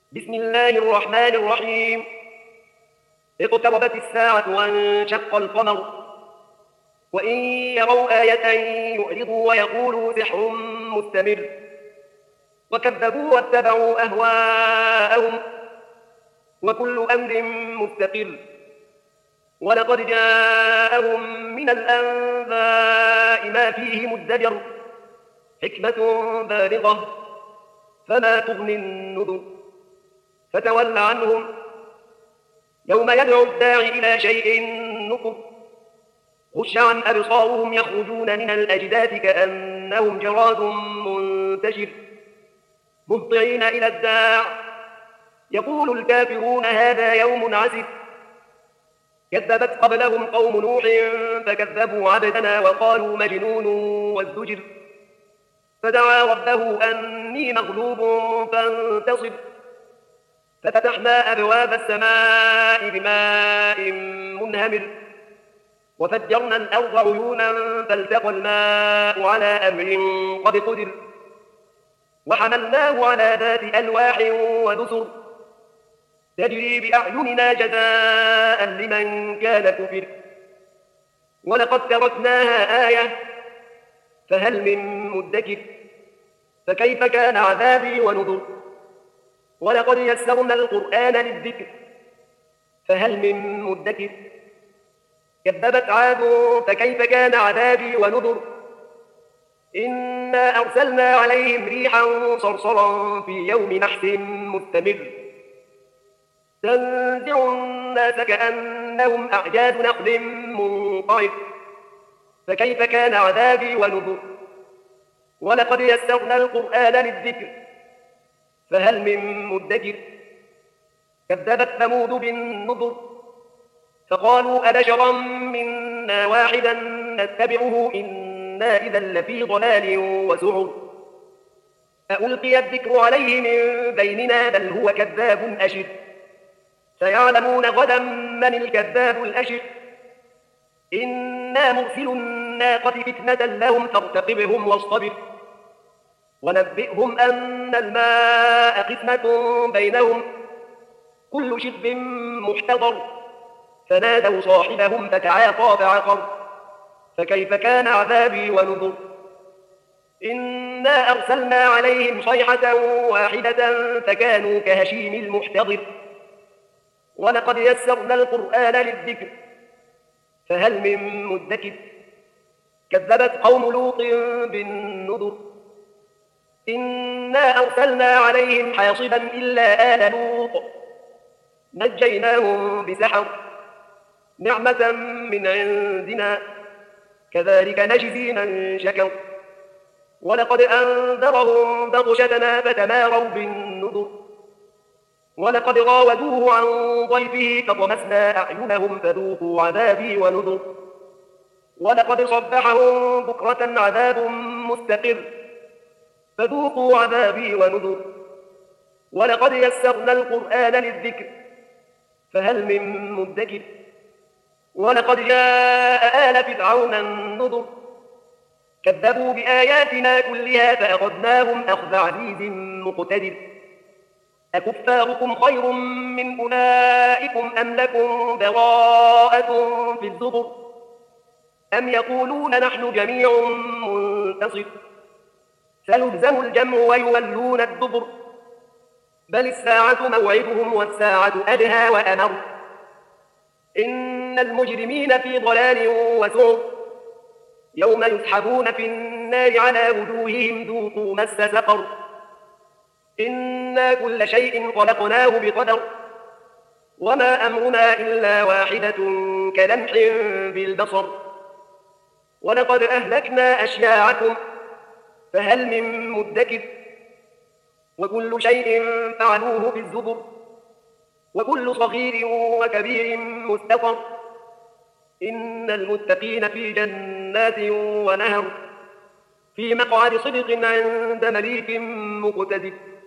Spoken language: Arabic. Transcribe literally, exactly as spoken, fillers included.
بسم الله الرحمن الرحيم. اقتربت الساعة وانشق القمر وإن يروا آية يعرضوا ويقولوا سحر مستمر وكذبوا واتبعوا أهواءهم وكل أمر مستقر ولقد جاءهم من الأنباء ما فيه مزدجر حكمة بالغة فما تغني النذر فتول عنهم يوم يدعو الداعي إلى شيء نكر خش عن أبصارهم يخرجون من الأجداث كأنهم جراد منتشر مهطعين إلى الداع يقول الكافرون هذا يوم عسر كذبت قبلهم قوم نوح فكذبوا عبدنا وقالوا مجنون وازدجر فدعا ربه أني مغلوب فانتصر ففتحنا أبواب السماء بماء منهمر وفجرنا الأرض عيونا فالتقى الماء على أمر قد قدر وحملناه على ذات ألواح ودسر تجري بأعيننا جزاء لمن كان كفر ولقد تركناها آية فهل من مدكر فكيف كان عذابي ونذر ولقد يسرنا القرآن للذكر فهل من مدكر كذبت عاد فكيف كان عذابي ونذر إنا أرسلنا عليهم ريحا صرصرا في يوم نحس مستمر تنزع الناس كأنهم أعجاز نخل منقعر فكيف كان عذابي ونذر ولقد يسرنا القرآن للذكر فهل من مدكر كذبت ثمود بالنذر فقالوا أبشرا منا واحدا نتبعه إنا إذا لفي ضلال وسعر ألقي الذكر عليه من بيننا بل هو كذاب أشر سيعلمون غدا من الكذاب الأشر إنا مرسل الناقة فتنة لهم فارتقبهم واصطبر ونبئهم أن الماء قسمة بينهم كل شرب محتضر فنادوا صاحبهم فتعاطى فعقر فكيف كان عذابي ونذر إنا أرسلنا عليهم صيحة واحدة فكانوا كهشيم المحتضر ولقد يسرنا القرآن للذكر فهل من مدكر كذبت قوم لوط بالنذر إنا أرسلنا عليهم حاصبا إلا آل لوط نجيناهم بسحر نعمة من عندنا كذلك نجزي من شكر ولقد أنذرهم بطشتنا فتماروا بالنذر ولقد راودوه عن ضيفه فطمسنا أعينهم فذوقوا عذابي ونذر ولقد صبحهم بكرة عذاب مستقر فذوقوا عذابي ونذر ولقد يسرنا القرآن للذكر فهل من مدكر ولقد جاء آل فرعون النذر كذبوا بآياتنا كلها فأخذناهم أخذ عزيز مقتدر أكفاركم خير من أولئكم أم لكم براءة في الزبر أم يقولون نحن جميع منتصر سيهزم الجمع ويولون الدبر بل الساعة موعدهم والساعة أدهى وأمر إن المجرمين في ضلال وسعر يوم يسحبون في النار على وجوههم ذوقوا مس سقر إنا كل شيء خلقناه بقدر وما أمرنا إلا واحدة كلمح بالبصر ولقد أهلكنا أشياعكم فهل من مدكر وكل شيء فعلوه في الزبر وكل صغير وكبير مستقر إن المتقين في جنات ونهر في مقعد صدق عند مليك مقتدر